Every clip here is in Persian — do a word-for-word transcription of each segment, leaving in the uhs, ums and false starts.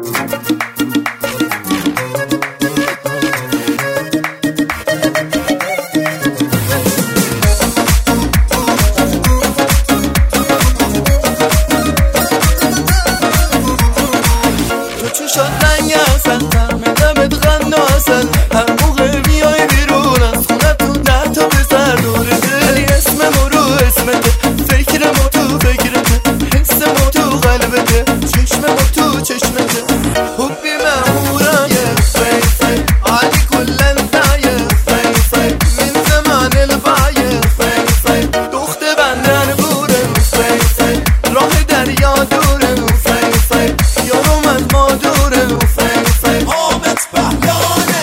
شد رنگ اصل فهمیدمت غناسل هر موقع بیای بیرون از خونه تو ده تا پسر دورته ولی اسم ما رو اسمته فکر ما تو فکرته حس ما تو قلبته چشم ما تو چشمته حبی مهورم فی فی عادي كل انتايه فی فی من زمان البايه فی فی دخت بندن بوره فی فی راه دریا دوره فی فی یارم از ما دوره فی فی آمت بهلانه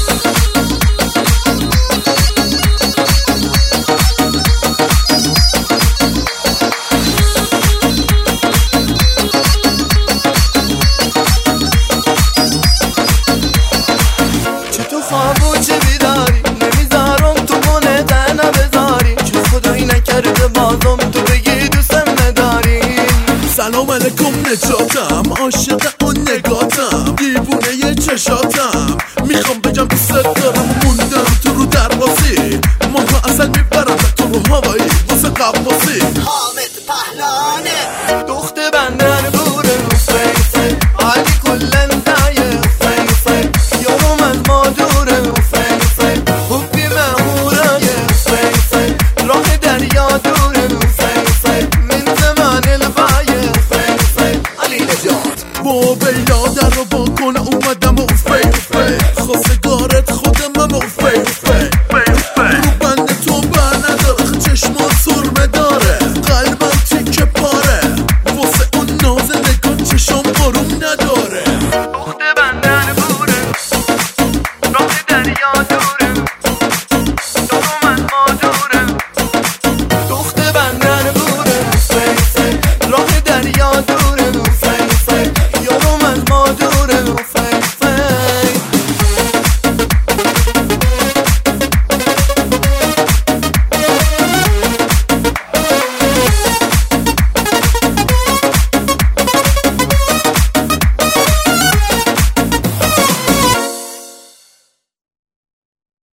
چه تو خواب و چه بیداری نمیذارم تو مونه تنها بذاری چه خدایی نکرده بازم تو بگی دوستم نداری سلام علیکم نجاتم عاشق اون نگاتم دیوونه یه چشاتم میخوام بگم دوست دارم موندم تو رو درباسی ماها اصل میبرم تو رو هوایی واسه قواسی حامد پهلانه دخت بندن بوره فی فی عادی کلن دایه فی فی یارم از ما دوره فی فی حبی مهوره فی فی راه دریا دوره فی فی من زمان البایه فی فی علی نجات با بیلا در رو